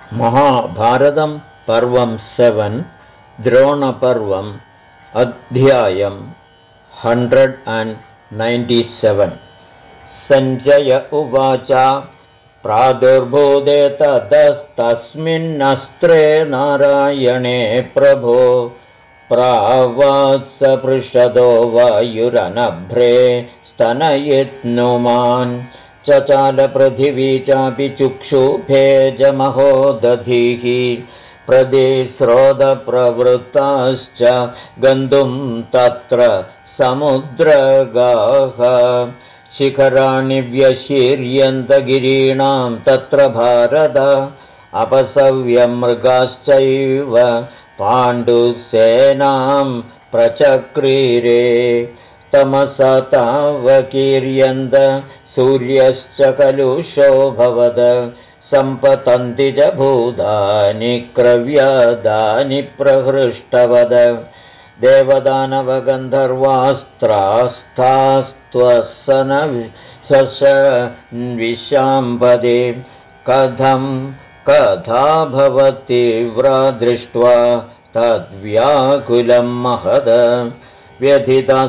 महाभारतं पर्वं 7 द्रोणपर्वम् अध्यायं 197 सञ्जय उवाच प्रादुर्भूते ततस्तस्मिन्नस्त्रे नारायणे प्रभो प्रावात्सपृषदो वायुरनभ्रे स्तनयित्नुमान् चचालपृथिवी चापि चुक्षुभेजमहोदधिः प्रदिस्रोतप्रवृत्ताश्च गन्तुं तत्र समुद्रगाः शिखराणि व्यशीर्यन्तगिरीणां तत्र भारत अपसव्यमृगाश्चैव पाण्डुसेनां प्रचक्रीरे तमसा तावकीर्यन्त सूर्यश्च कलुषोऽभवद सम्पतन्ति च भूतानि क्रव्यादानि प्रहृष्टवद देवदानवगन्धर्वास्त्रास्तास्त्वसनविशाम्पदे कथा भवतीव्रा दृष्ट्वा तद्व्याकुलं महद व्यथिता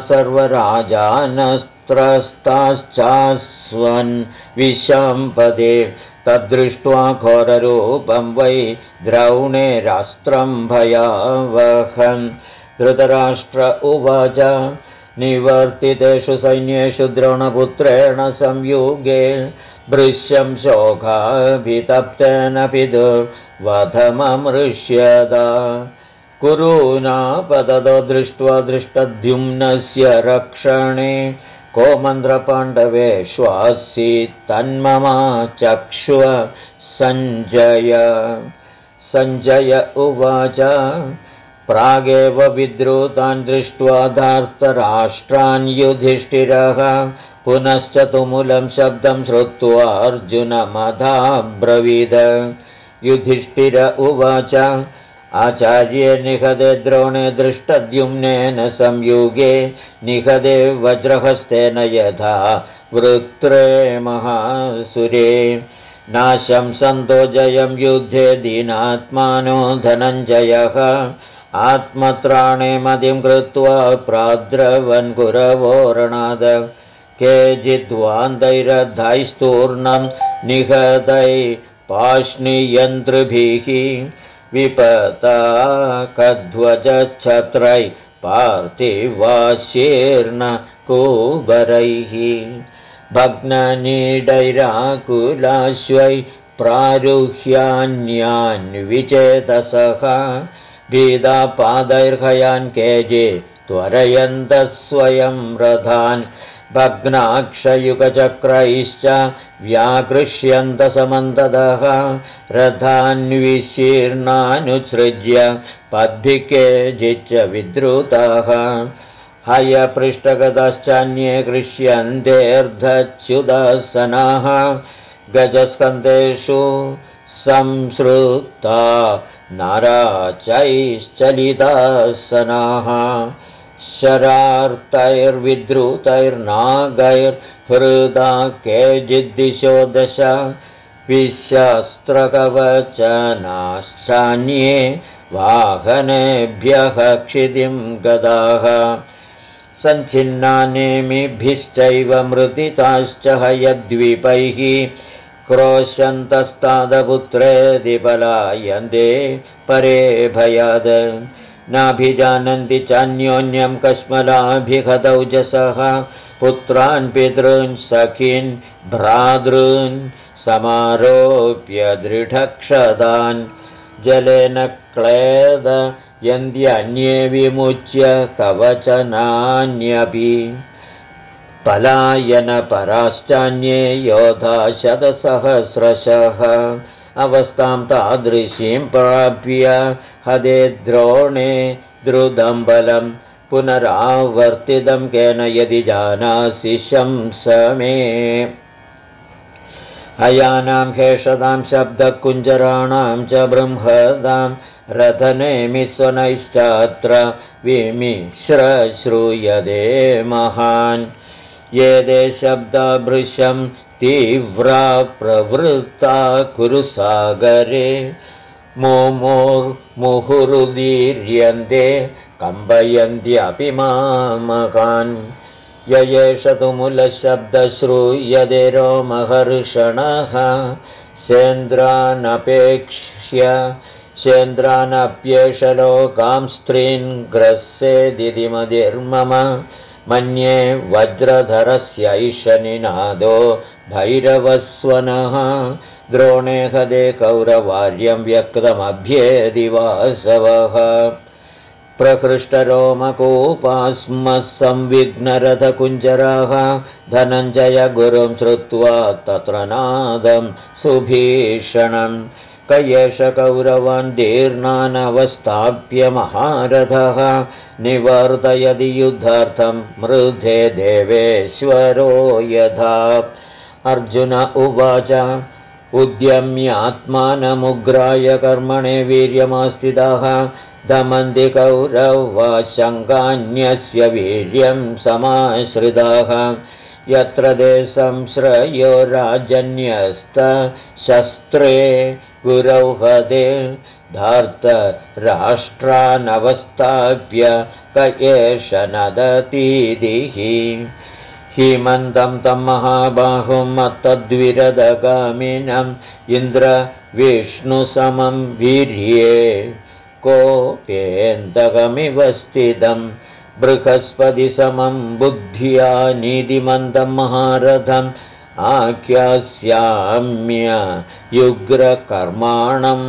सर्वराजानस्त्रस्ताश्चास्वन् विशाम्पदे तद्दृष्ट्वा घोररूपं वै द्रौणेरास्त्रं भयावहम् धृतराष्ट्र उवाच निवर्तितेषु सैन्येषु द्रोणपुत्रेण संयुगे भृश्यं शोकाभितप्तेन पितुर्वधममृष्यदा कुरूनापततो दृष्ट्वा दृष्टद्युम्नस्य रक्षणे को मन्त्रपाण्डवेष्वासीत् तन्ममा चक्ष्व सञ्जय उवाच प्रागेव विद्रुतान् दृष्ट्वा धार्तराष्ट्रान् युधिष्ठिरः पुनश्च तुमुलं शब्दं श्रुत्वा अर्जुनमधाब्रवीद युधिष्ठिर उवाच आचार्ये निहदे द्रोणे दृष्टद्युम्नेन संयुगे निहदे वज्रहस्तेन यथा वृत्रे महासुरे नाशं सन्तो जयं युद्धे दीनात्मानो धनञ्जयः आत्मत्राणे मतिं कृत्वा प्राद्रवन् गुरवोरणाद केचिद्वान्दैरधैस्तूर्णं निहदै पाष्णियन्त्रिभिः विपता कध्वजच्छत्रै पार्थिवाशीर्णकूबरैः भग्ननीडैराकुलाश्वै प्रारुह्यान्यान्विचेतसः भीदापादैर्हयान् केजे त्वरयन्तः स्वयं रथान् भग्नाक्षयुगचक्रैश्च व्याकृष्यन्तसमन्ततः रथान्विशीर्णानुसृज्य पद्भिकेचिच्च विद्रुताः हयपृष्ठगतश्चान्ये कृष्यन्तेऽर्धच्युदासनाः गजस्कन्धेषु संसृता नाराचैश्चलितासनाः शरार्तैर्विद्रुतैर्नागैर्हृदा केचिद्दिशो दश विशस्त्रकवचनाश्चान्ये वाहनेभ्यः क्षितिं गदाः सञ्छिन्नानेमिभिश्चैव मृदिताश्च हयद्वीपैः क्रोशन्तस्तादपुत्रेदि पलायन्ते परे भयाद नाभिजानन्ति चान्योन्यं कश्मलाभिहतौजसः पुत्रान् पितॄन् सखीन् भ्रातॄन् समारोप्य दृढक्षदान् जलेन क्लेदयन्त्यन्ये विमुच्य कवचनान्यपि पलायनपराश्चान्ये योधा शतसहस्रशः अवस्थां तादृशीं प्राप्य हदे द्रोणे द्रुतं बलं पुनरावर्तितं केन यदि जानासि शंस मे हयानां हेषदां शब्दकुञ्जराणां च बृंहदां रथनेमिस्वनैश्चात्र विमिश्र श्रूयते महान् ये ते शब्दभृशं तीव्रा प्रवृत्ता कुरुसागरे मुहुरुदीर्यन्ते कम्पयन्त्यपि मामकान् य एष तुमुलशब्दश्रूयते रोमहर्षणः सेन्द्रानप्येष लोकां स्त्रीन् ग्रस्येदिति मतिर्मम मन्ये वज्रधरस्यैष निनादो भैरवस्वनः द्रोणे हदे कौरवार्यं व्यक्तमभ्येदि वासवः प्रहृष्टरोमकूपास्मः संविघ्नरथकुञ्जराः धनञ्जय गुरुं श्रुत्वा तत्र नादं सुभीषणं क एष कौरवान् दीर्णानवस्थाप्य महारथः निवर्तयति युद्धार्थं मृधे देवेश्वरो यथा अर्जुन उवाच उद्यम्यात्मानमुग्राय कर्मणे वीर्यमास्थिताः दमन्ति कौरवा शङ्कान्यस्य वीर्यं समाश्रिताः यत्र ते संश्रयो राजन्यस्तशस्त्रे गुरौ हते धार्तराष्ट्रानवस्थाप्य क एष नदतीदिः हिमन्तं तं महाबाहुं मत्तद्विरदगामिनम् इन्द्रविष्णुसमं वीर्ये कोपेन्दकमिव स्थितं बृहस्पतिसमं बुद्ध्या नीतिमन्तं महारथम् आख्यास्याम्य युग्रकर्माणं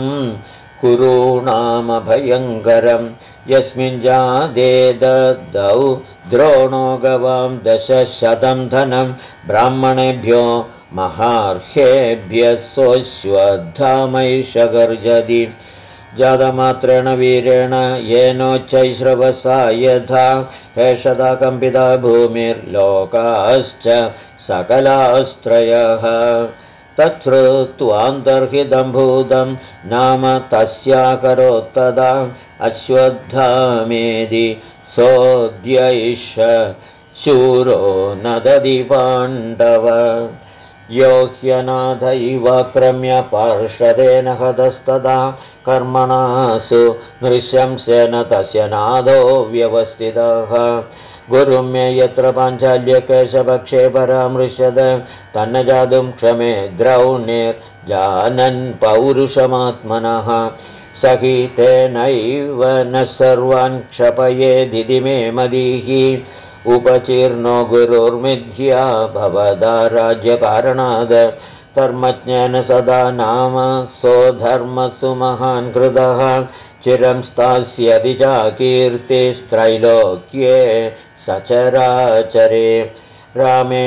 कुरूणामभयङ्करं यस्मिन् जादे ददौ द्रोणो गवां 10,000 धनं ब्राह्मणेभ्यो महार्हेभ्यः सोऽश्वत्थामैष गर्जति जातमात्रेण वीरेण येनोच्चैश्रवसा यथा हेषदा कम्पिता भूमिर्लोकाश्च सकलास्त्रयः तच्छ्रुत्वान्तर्हितं भूतं नाम तस्याकरोत्तदा अश्वत्थामेदि सोऽद्यैष शूरो नदति पाण्डव यो ह्यनाथैव क्रम्य पार्षदेन हतस्तदा कर्मणासु नृशंसेन तस्य नादो व्यवस्थितः गुरुं मे यत्र पाञ्चाल्यकेशपक्षे परामृशद तन्न जातुं क्षमे द्रौणिर्जानन् पौरुषमात्मनः सखि तेनैव न सर्वान् क्षपयेदिति मे मदीः उपचीर्णो गुरुर्मिथ्या भवदा राज्यकारणाद् कर्मज्ञेन सदा नाम सोऽधर्मसु महान् कृतः चिरं स्थास्यति चाकीर्तिस्त्रैलोक्ये सचराचरे रामे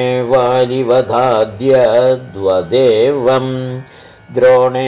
वालिवधाद्यद्वदेवं द्रोणे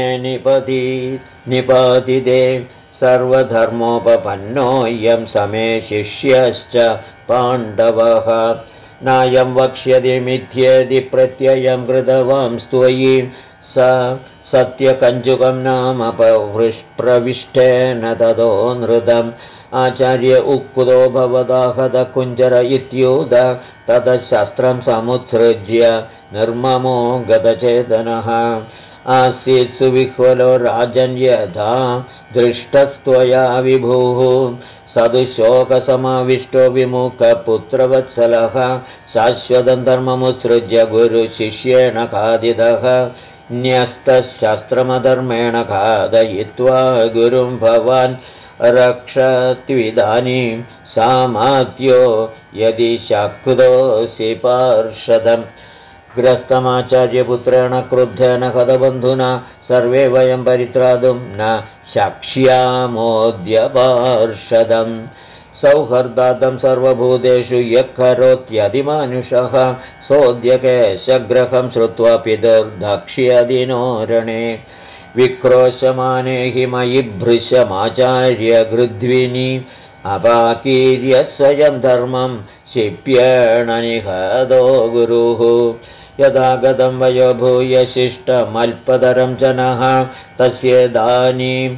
निपतिते सर्वधर्मोपपन्नोऽयं समे शिष्यश्च पाण्डवः नायं वक्ष्यति मिथ्येति प्रत्ययं कृतवां स्त्वयि स सत्यकञ्जुकं नाम प्रविष्टेन ततो नृतम् आचार्य उक्तो भवदा हतकुञ्जर इत्युद ततः शस्त्रं समुत्सृज्य निर्ममो गतचेतनः आसीत् सुविह्वलो राजन् यथा दृष्टस्त्वया विभुः सदुशोकसमाविष्टो विमुखपुत्रवत्सलः शाश्वतं धर्ममुत्सृज्य गुरुशिष्येण खादितः न्यस्तशस्त्रमधर्मेण खादयित्वा गुरुं भवान् रक्षत्विदानीं सामात्यो यदि शक्तोऽसि पार्षदम् ग्रस्तमाचार्यपुत्रेण क्रुद्धेन हतबन्धुना सर्वे वयं परित्रातुं न शक्ष्यामोऽद्य पार्षदम् सौहर्दातं सर्वभूतेषु यः करोत्यधिमानुषः सोऽद्यकेशग्रहं श्रुत्वा पितुर्धक्ष्यदिनो रणे विक्रोशमाने हि मयि भृशमाचार्य गृध्विनि अपाकीर्य स्वयं धर्मं क्षिप्येण निहतो गुरुः यदा गतं वयो भूय शिष्टमल्पतरं जनः तस्येदानीं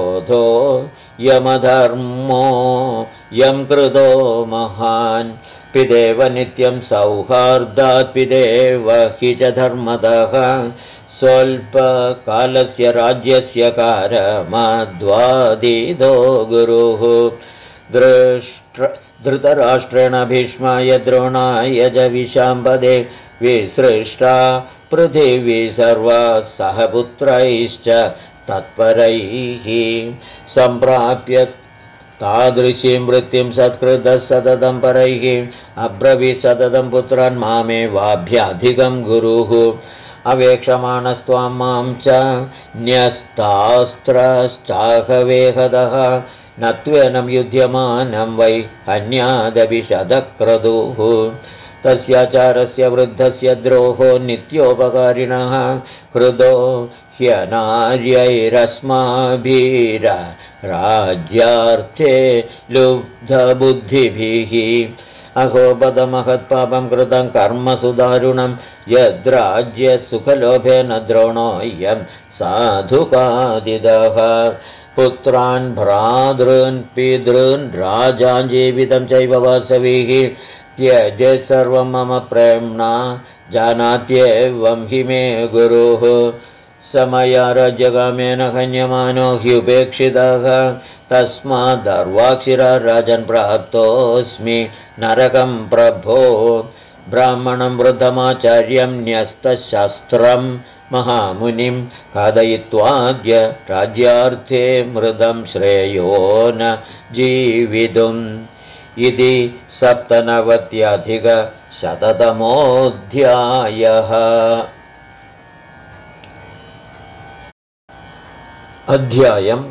विरोधो यमधर्मो यं कृतो महान् पिदेव नित्यं सौहार्दात् पिदेव हि च धर्मतः स्वल्पकालस्य राज्यस्य कारमाद्वादिदो गुरुः धृतराष्ट्रेण भीष्माय द्रोणाय च विशाम्पदे विसृष्टा पृथिवी सर्वा सहपुत्रैश्च तत्परैः सम्प्राप्य तादृशीं वृत्तिं सत्कृतः सततं परैः अब्रवीत् सततं पुत्रान् मामेवाभ्यधिकं गुरुः अवेक्षमाणस्त्वां मां च न्यस्तास्त्रश्चाहवेहदः न त्वेनं युध्यमानं वै हन्यादपि शतक्रतुः तस्याचारस्य वृद्धस्य द्रोहो नित्योपकारिणः हृदो ह्यनार्यैरस्माभिराज्यार्थे लुब्धबुद्धिभिः अहो बदमहत्पापं कृतं कर्म सुदारुणं यद्राज्यसुखलोभेन द्रोणोऽयं साधुकादिदः पुत्रान् भ्रातॄन् पितॄन् राजान् जीवितं चैव वासवीः त्यजेत् सर्वं मम प्रेम्णा जानात्येवं हि मे गुरुः समया राज्यकामेन हन्यमानो ह्युपेक्षितः तस्मादर्वाक्षिरा राजन् प्राप्तोऽस्मि नरकं प्रभो ब्राह्मणं वृद्धमाचार्यं न्यस्तशस्त्रं महामुनिं खादयित्वाद्य राज्यार्थे मृदं श्रेयो न जीवितुम् इति 97-शततमोऽध्यायः। अध्यायम्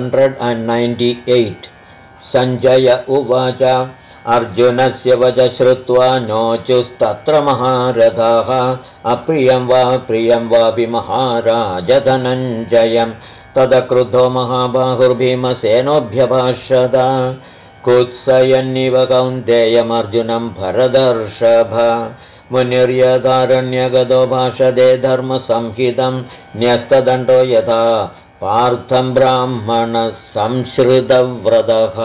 198। सञ्जय उवाच अर्जुनस्य वच श्रुत्वा नोचुस्तत्र महारथाः अप्रियं वा प्रियं वापि महाराज धनञ्जयं तदक्रुद्धो महाबाहुर्भीमसेनोऽभ्यभाषत कुत्सयन्निव कौन्तेयमर्जुनं भरदर्षभ मुनिर्यदारण्यगतो भाषते धर्मसंहितं न्यस्तदण्डो यथा पार्थं ब्राह्मणः संश्रुतव्रतः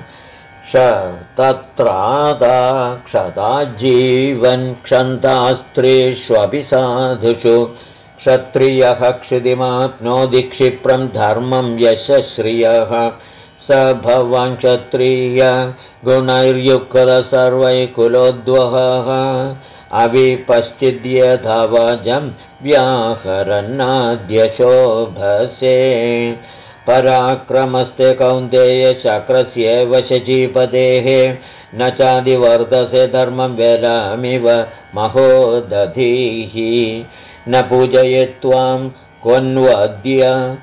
तत्रादा क्षता जीवन् क्षन्तास्त्रीष्वपि साधुषु क्षत्रियः क्षितिमाप्नोति क्षिप्रं धर्मं यशश्रियः स भवान् क्षत्रिय गुणैर्युक्तः सर्वैकुलोद्वहः अविपश्चिद्यथावाजं व्याहरन्नाद्य शोभसे पराक्रमस्ते कौन्तेय चक्रस्येव शचीपतेः न चादिवर्धसे धर्मं वेलामिव महोदधीः न पूजयेत्त्वां क्वन्वद्य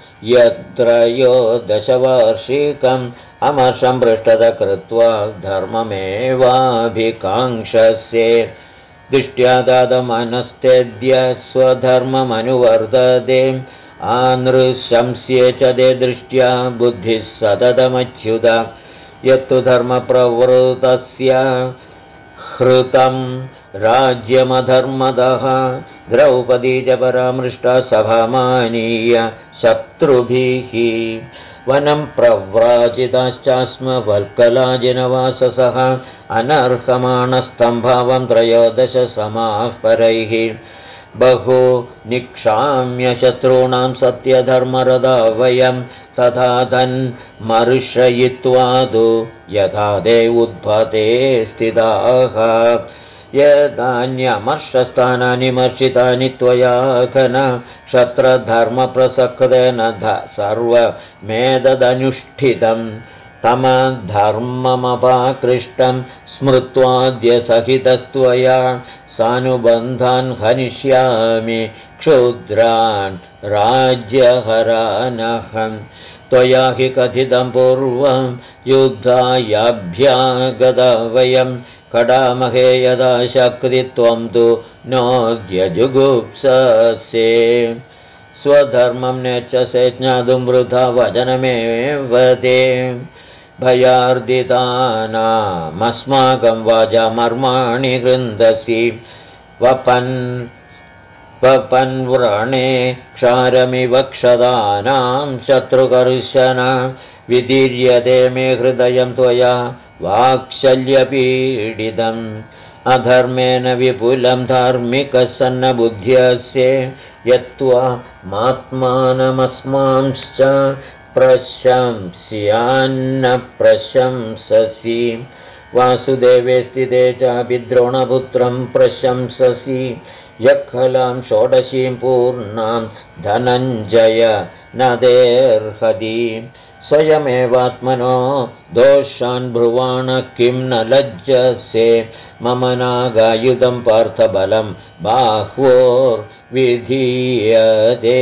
यत्रयोदशवार्षिकम् अमर्षं पृष्ठतः कृत्वा धर्ममेवाभिकाङ्क्षसे दृष्ट्या दादमनस्तेद्य स्वधर्ममनुवर्तते आनृशंस्ये च ते दृष्ट्या बुद्धिः सततमच्युत यत्तु धर्मप्रवृतस्य हृतं राज्यमधर्मदः द्रौपदी च परामृष्टा सभामानीय शत्रुभिः वनं प्रव्राजिताश्चास्म वल्कलाजिनवाससः अनर्हमाणस्तम्भावं 13 समाः परैः बहु निक्षाम्य शत्रूणां सत्यधर्मरदा वयं तथा तन्मर्शयित्वा तु यथा ते उद्भते स्थिताः यदान्यमर्शस्थानानि मर्शितानि त्वया घन क्षत्रधर्मप्रसक्तेन सर्वमेतदनुष्ठितं तमधर्ममपाकृष्टं स्मृत्वाद्य सहितस्त्वया सानुबन्धान् हनिष्यामि क्षुद्रान् राज्यहरानहं त्वया हि कथितं पूर्वं युद्धायाभ्यागता वयं कडामहे यदा शक्तित्वं तु नोद्यजुगुप्ससे स्वधर्मं नेच्छसे ज्ञातुं वृथा वचनमेव ते भयार्दितानामस्माकं वाचामर्माणि गृन्दसि वपन्व्रणे क्षारमिव क्षदानां शत्रुकर्षण विदीर्यते मे हृदयं त्वया वाक्शल्यपीडितम् अधर्मेण विपुलं धार्मिकसन्नबुद्ध्यस्य यत्त्वा मात्मानमस्मांश्च प्रशंस्यान्न प्रशंससि वासुदेवे स्थिते चापि द्रोणपुत्रं प्रशंससि यत्कलां षोडशीं पूर्णां धनञ्जय नदेर्हति स्वयमेवात्मनो दोषान् ब्रुवाण किं न लज्जसे मम नागायुधं पार्थबलं बाह्वोर्विधीयते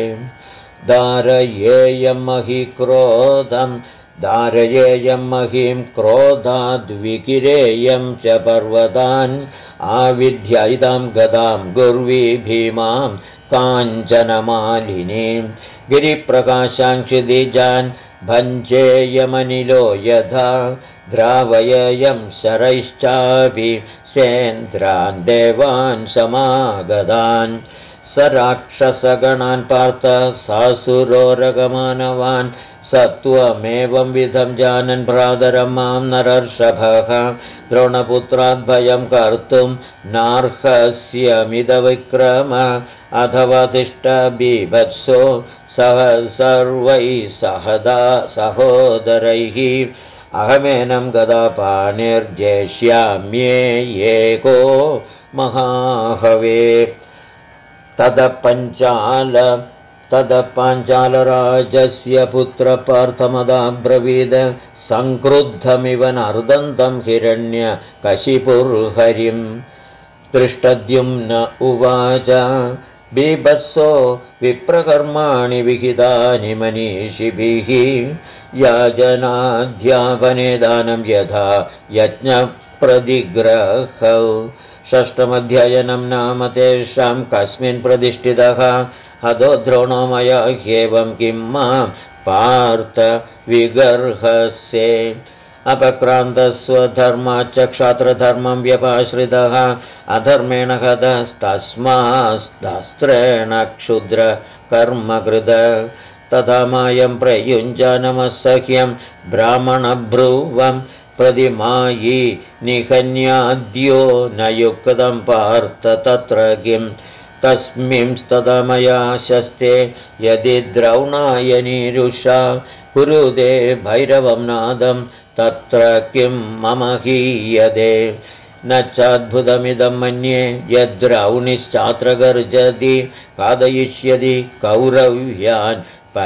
दारयेयं महि क्रोधं दारयेयं महीं क्रोधाद्विकिरेयं च पर्वतान् आविध्यैतां गदां गुर्वी भीमां काञ्चनमालिनीं गिरिप्रकाशाङ्क्षिदिजान् भञ्जेयमनिलो यथा द्रावयेयं शरैश्चापि सेन्द्रान् देवान् समागतान् स राक्षसगणान् पार्थ सासुरोरगमानवान् सत्त्वमेवं विधं जानन् भ्रातरं मां नरर्षभः द्रोणपुत्राद्भयं कर्तुं नार्हस्यमिदविक्रम अथवा तिष्ठ बीभत्सो सह सर्वैः सहदा सहोदरैः अहमेनं गदापाणिर्जेष्याम्येको महाहवे तदपाञ्चालराजस्य पुत्रपार्थमदाब्रवीद सङ्क्रुद्धमिव नर्दन्तं हिरण्यकशिपुर्हरिं दृष्टद्युम्न उवाच बीभत्सो विप्रकर्माणि विहितानि मनीषिभिः याजनाध्यापने दानं यथा यज्ञप्रतिग्रहौ षष्ठमध्ययनं नाम तेषां कस्मिन् प्रतिष्ठितः हतो द्रोणो मया ह्येवं किं मां पार्थ विगर्हसे अपक्रान्तस्वधर्माच्च क्षात्रधर्मं व्यपाश्रितः अधर्मेण हतस्तस्मास्तास्त्रेण क्षुद्रकर्मकृत तथा मायं प्रयुञ्जनमसह्यं ब्राह्मणभ्रुवं प्रतिमायी निहन्याद्यो न युक्तं पार्थ तत्र किं तस्मिंस्तदा मया शस्ते यदि द्रौणाय नीरुषा कुरुदे भैरवं नादं तत्र किं मम हीयते न चाद्भुतमिदं मन्ये यद्द्रौणिश्चात्र गर्जति खादयिष्यति कौरव्यान्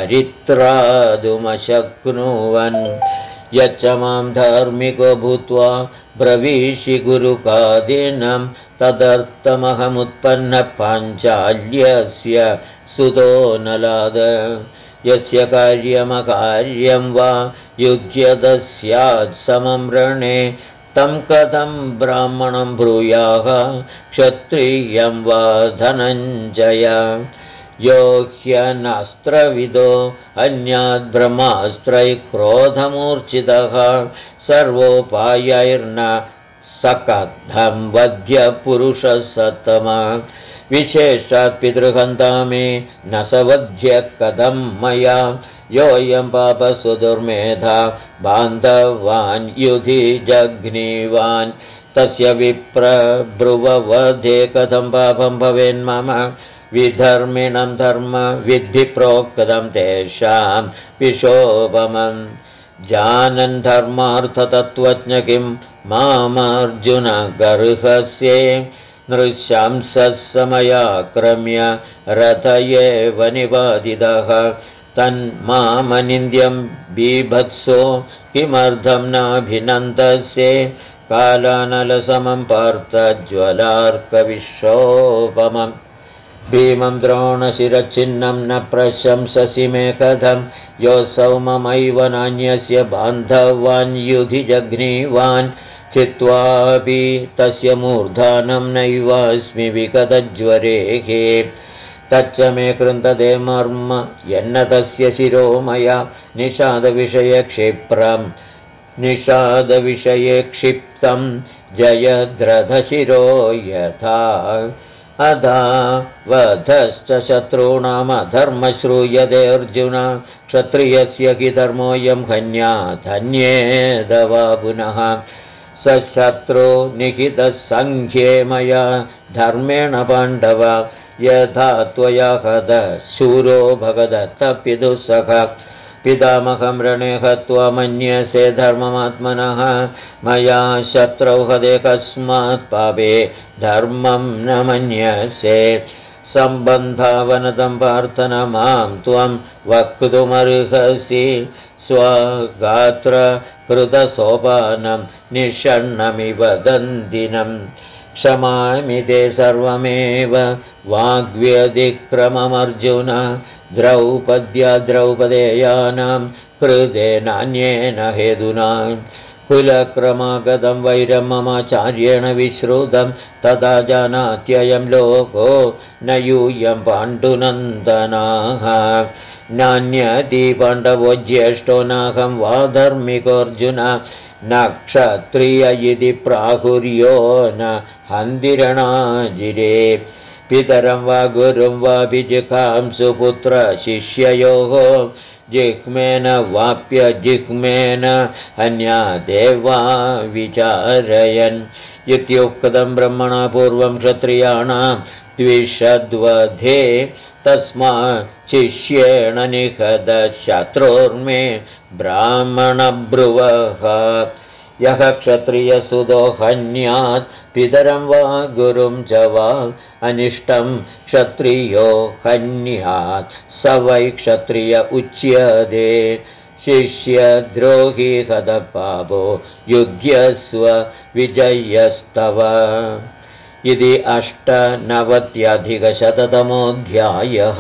परित्रातुमशक्नुवन् यच्च मां धार्मिको भूत्वा ब्रवीषि गुरुकादिनं तदर्थमहमुत्पन्नः पाञ्चाल्यस्य सुतो नलाद यस्य कार्यमकार्यं वा युज्यत स्यात् समं रणे तं कथं ब्राह्मणं ब्रूयाः क्षत्रियं वा धनञ्जय यो ह्यनास्त्रविदो अन्याद्ब्रह्मास्त्रैः क्रोधमूर्छितः सर्वोपायैर्न सकद्धं वध्यपुरुषः सत्तमा विशेषात् पितृहन्ता मे न स वध्य कथं मया योऽयं पापसुदुर्मेधा बान्धवान् युधि जघ्नीवान् तस्य विप्रब्रुववधे कथं पापं भवेन्मम विधर्मिणं धर्म विद्धि प्रोक्तं तेषां विशोभमं जानन् धर्मार्थतत्त्वज्ञ किं मामर्जुन गर्हस्ये नृशंसमयाक्रम्य रथ एव निवादितः तन्मामनिन्द्यं बीभत्सो किमर्थं नाभिनन्दस्ये कालानलसमं पार्थ ज्वलार्कविशोभमम् भीमं द्रोणशिरच्छिन्नं न प्रशंससि मे कथं योऽसौ ममैव नान्यस्य बान्धवान् युधि जघ्नीवान् चित्वापि तस्य मूर्धानं नैवास्मि विगतज्वरेः तच्च मे कृन्दते मर्म यन्न तस्य शिरो मया निषादविषये क्षिप्तं जयद्रथशिरो यथा अधा वधश्च शत्रूणामधर्म श्रूयते अर्जुन क्षत्रियस्य हि धर्मोऽयं हन्याधन्येदवा पुनः स शत्रो निहितः सङ्ख्ये मया धर्मेण पाण्डव यथा त्वया हतः शूरो भगदत्तपितुः पितामहं रणे हत्वा मन्यसे धर्ममात्मनः मया शत्रौ हते कस्मात् पापे धर्मं न मन्यसे सम्बन्धावनतं पार्थन मां त्वं वक्तुमर्हसि स्वगात्र कृतसोपानं निषण्णमिव दन्दिनं क्षमामि ते सर्वमेव वाग्व्यतिक्रममर्जुन द्रौपदेयानां कृते नान्येन हेतुना कुलक्रमागतं वैरं ममाचार्येण विश्रुतं तदा जानात्ययं लोको न यूयं पाण्डुनन्दनाः नान्यति पाण्डवो ज्येष्ठो नाहं वा धर्मिकोऽर्जुन न क्षत्रिय इति प्राहुर्यो न हन्तिरणाजिरे पितरं वा गुरुं वापि जिघांसुपुत्र शिष्ययोः जिह्मेन वाप्यजिह्मेन अन्यादेवा विचारयन् इत्युक्तं ब्रह्मणा पूर्वं क्षत्रियाणां द्विषद्वधे तस्मात् शिष्येण निहतशत्रोर्मे ब्राह्मणब्रुवः यः क्षत्रियसुतो हन्यात् पितरं वा गुरुं च वा अनिष्टं क्षत्रियो हन्यात् स वै क्षत्रिय उच्यते शिष्यद्रोही हतपापो युध्यस्व विजयस्तव इति 98-अधिकशततमोऽध्यायः।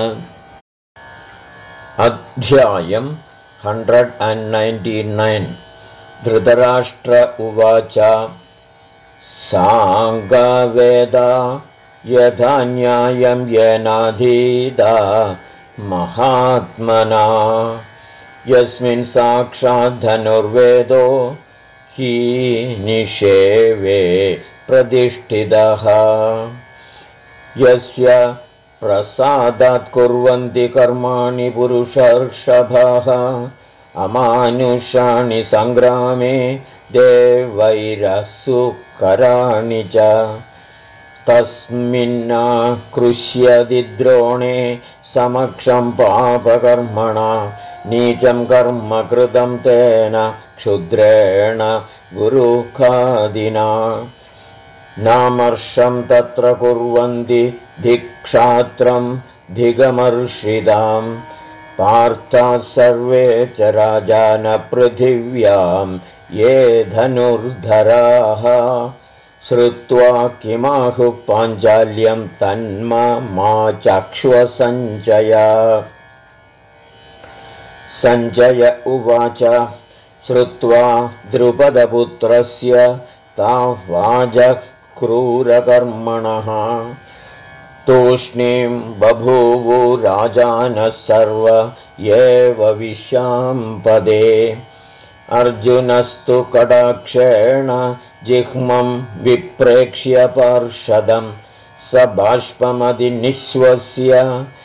अध्यायं 199। धृतराष्ट्र उवाच साङ्गवेदा यथा न्यायं येनाधीता महात्मना यस्मिन् साक्षात् धनुर्वेदो हि निषेवे प्रतिष्ठितः यस्य प्रसादात् कुर्वन्ति कर्माणि पुरुषर्षभः अमानुषाणि सङ्ग्रामे देवैरसुकराणि च तस्मिन्ना कृष्यति द्रोणे समक्षं पापकर्मणा नीचं कर्म कृतं तेन क्षुद्रेण गुरुखादिना नामर्षं तत्र कुर्वन्ति धिक्षात्रं धिगमर्षितां पार्थाः सर्वे च राजान पृथिव्यां ये धनुर्धराः श्रुत्वा किमाहुः पाञ्चाल्यं तन्मा चक्ष्वसञ्जय सञ्जय उवाच श्रुत्वा द्रुपदपुत्रस्य तावाजः क्रूरकर्मणः तूष्णीं बभूवु राजानः सर्व एव विशाम्पदे अर्जुनस्तु कटाक्षेण जिह्मं विप्रेक्ष्य पार्षदं स बाष्पमधिनिःश्वस्य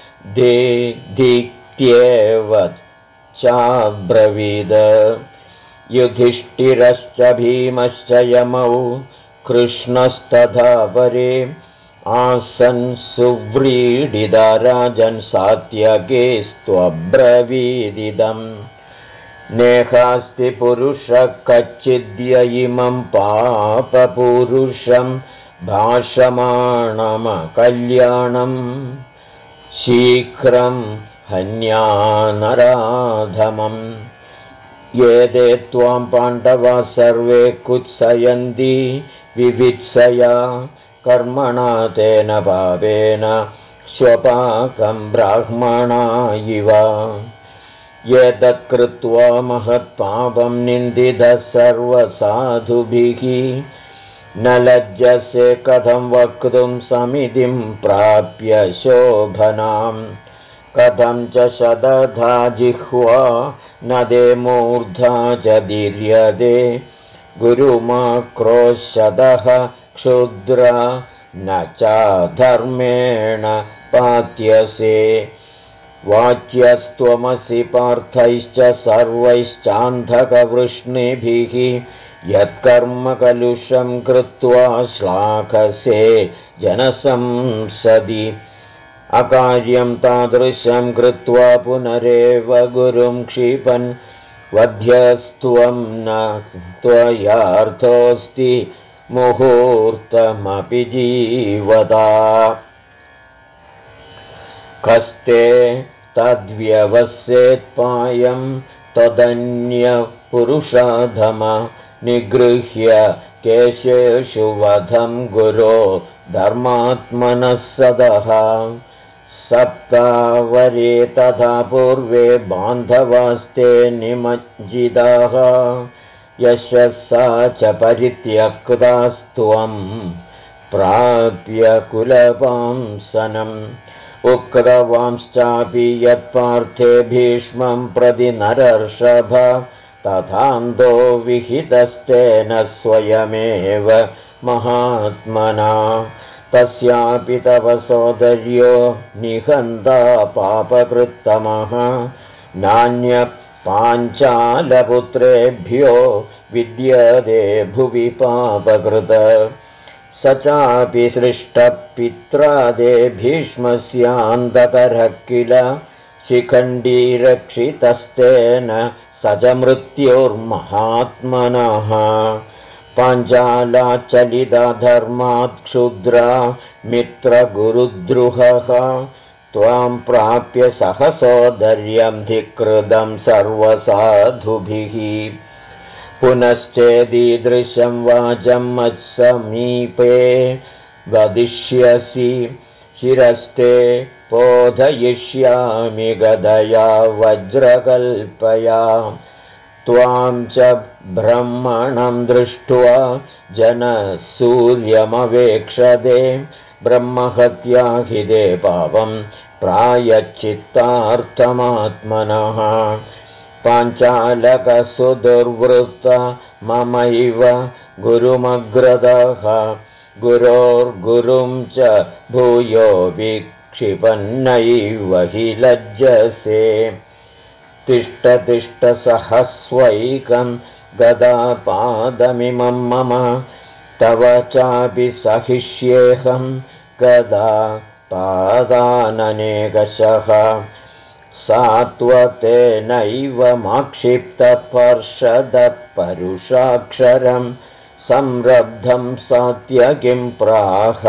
दीप्त्येव चाब्रवीद युधिष्ठिरश्च भीमश्च यमौ कृष्णस्तथा परे आसन् सुव्रीडिता राजन् सात्यकेस्त्वब्रवीदिदम् नेहास्ति पुरुषः कच्चिद्य इमं पापपुरुषं भाषमाणमकल्याणम् शीघ्रं हन्यानराधमम् ये ते त्वां पाण्डवा सर्वे कुत्सयन्ति विवित्सया कर्मणा तेन पापेन स्वपाकं ब्राह्मणा इव एतत्कृत्वा महत्पापं निन्दितः सर्वसाधुभिः न लज्जसे कथं वक्तुं समितिं प्राप्य शोभनां कथं च शतधा जिह्वा न ते मूर्धा च दीर्यते गुरुमाक्रोशतः क्षुद्रा न चाधर्मेण पात्यसे वाच्यस्त्वमसि पार्थैश्च सर्वैश्चान्धकवृष्णिभिः यत्कर्म कलुषं कृत्वा श्लाघसे जनसंसदि अकार्यं तादृशं कृत्वा पुनरेव गुरुं क्षिपन् वध्यस्त्वं न त्वयार्थोऽस्ति मुहूर्तमपि जीवदा कस्ते तद्व्यवस्येत्पायं तदन्यपुरुषाधम निगृह्य केशेषु वधं गुरो धर्मात्मनः सदः सप्तावरे तथा पूर्वे बान्धवास्ते निमज्जिताः यशसा च परित्यक्तास्त्वं प्राप्य कुलवांसनम् उक्तवांश्चापि यत्पार्थे भीष्मं प्रति नरर्षभ तथान्तो विहितस्तेन स्वयमेव महात्मना तस्यापि तव सोदर्यो निहन्ता पापकृत्तमः नान्य पाञ्चालपुत्रेभ्यो विद्यते भुवि पापकृत स चापि सृष्टपित्रादे भीष्मस्यान्धकरः किल शिखण्डीरक्षितस्तेन स च मृत्योर्महात्मनः पाञ्चालाचलिता धर्मात् क्षुद्रा मित्रगुरुद्रुहः त्वां प्राप्य सहसोदर्यं धिकृतं सर्वसाधुभिः पुनश्चेदीदृशं वाचं मत्समीपे वदिष्यसि शिरस्ते बोधयिष्यामि गदया वज्रकल्पया त्वां च ब्रह्मणं दृष्ट्वा जनसूर्यमवेक्षते ब्रह्महत्या हि ते पापं प्रायश्चित्तार्थमात्मनः पाञ्चालकसुदुर्वृत्त ममैव गुरुमग्रदः गुरोर्गुरुं च भूयो विक्षिपन्नैव हि लज्जसे तिष्ठ तिष्ठ सहस्वैकं गदापादमिमं मम तव चापि सहिष्येऽहं गदा पादाननेकशः सात्वतेनैव माक्षिप्तपर्षदपरुषाक्षरं संरब्धं सात्यकिं प्राह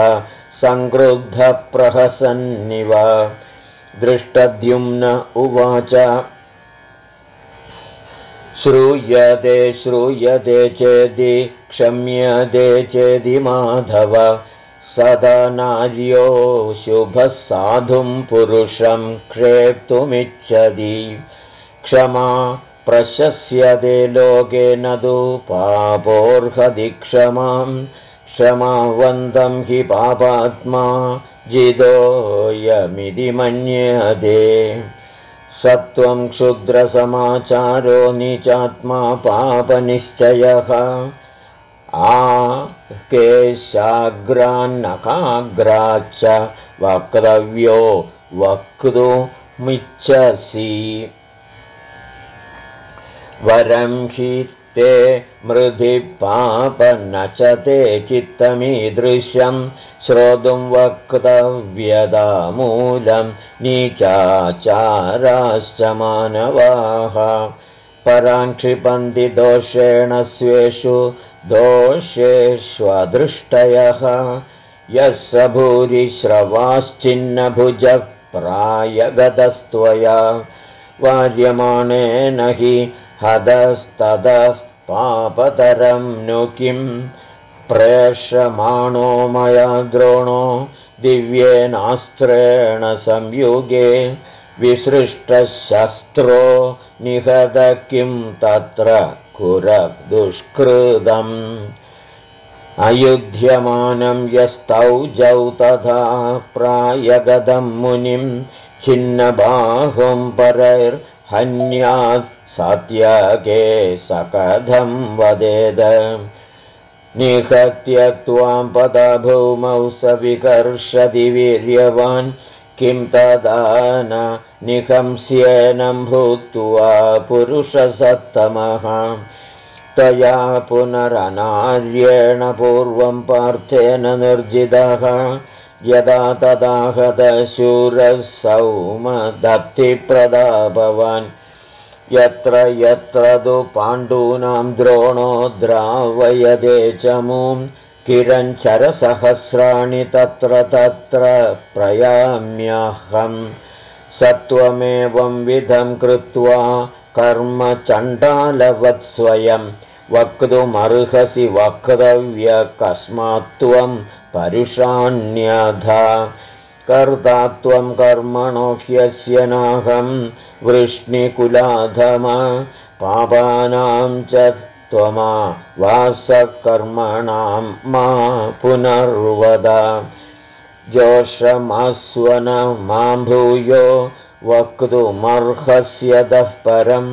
संक्रुद्धप्रहसन्निव दृष्टद्युम्न उवाच श्रूयते चेदि क्षम्यते चेदि माधव सदा नार्यो शुभः साधुं पुरुषं क्षेप्तुमिच्छति क्षमा प्रशस्यते लोके न तु पापोर्हति क्षमां क्षमावन्तं हि पापात्मा जितोऽयमिति मन्यते सत्वं क्षुद्रसमाचारो नीचात्मा पापनिश्चयः केशाग्रान्नखाग्राच्च वक्तव्यो वक्तुमिच्छसि वरं हि ते मृधि पाप न च ते चित्तमीदृशं श्रोतुं वक्तव्यदामूलं नीचाचाराश्च मानवाः पराङ्क्षिपन्ति दोषेण स्वेषु दोषेष्वदृष्टयः यः स भूरि श्रवाश्चिन्नभुजः प्रायगतस्त्वया वार्यमाणेन हि हदस्ततः पापतरं नु किं प्रेषमाणो मया द्रोणो दिव्येनास्त्रेण संयुगे विसृष्टशस्त्रो निहत किं तत्र कुरदुष्कृतम् अयुध्यमानं यस्तौजौ तथा प्रायगतं मुनिं छिन्नबाहुं परैर्हन्यात् सात्यके सकथं वदेद निहत्य त्वां पदा भूमौ स विकर्षति वीर्यवान् किं तदा न निहंस्येनं भूत्वा पुरुषसत्तमः तया पुनरनार्येण पूर्वं पार्थेन निर्जितः यदा तदा हतशूरः सौमदत्तिप्रतापवान् यत्र यत्र तु पाण्डूनां द्रोणो द्रावयदे चमूं किरञ्चरसहस्राणि तत्र तत्र प्रयाम्यहम् सत्वमेवं विधं कृत्वा कर्म चण्डालवत् स्वयं वक्तुमर्हसि वक्तव्यकस्मात् त्वं परुषाण्यधा कर्ता त्वं कर्मणो ह्यस्य नाहं वृष्णिकुलाधम पापानां च त्वमा वासकर्मणां मा पुनर्वद जोषमस्वन मां भूयो वक्तुमर्हस्यतः परम्